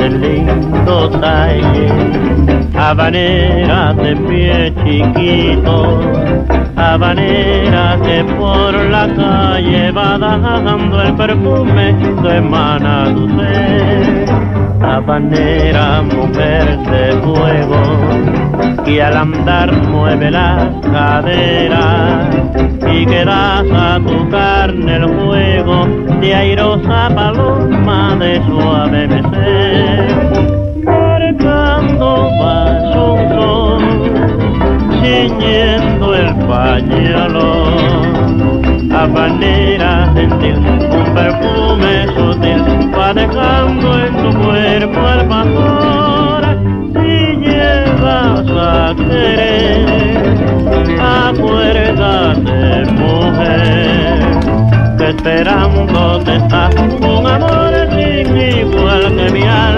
de lindo talle, habanera de pie chiquito, habanera que por la calle va dando el perfume de emana dulce. Habanera, mujer de fuego, que al andar mueve las caderas y que das a tu carne el juego de airosa paloma de suave mecer. Marcando va un sol, ciñendo el pañuelo, habanera gentil, un perfume sutil, va dejando en tu cuerpo al pastor. Si llegas a querer, acuérdate, mujer, que esperándote está un amor sin igual que mi alma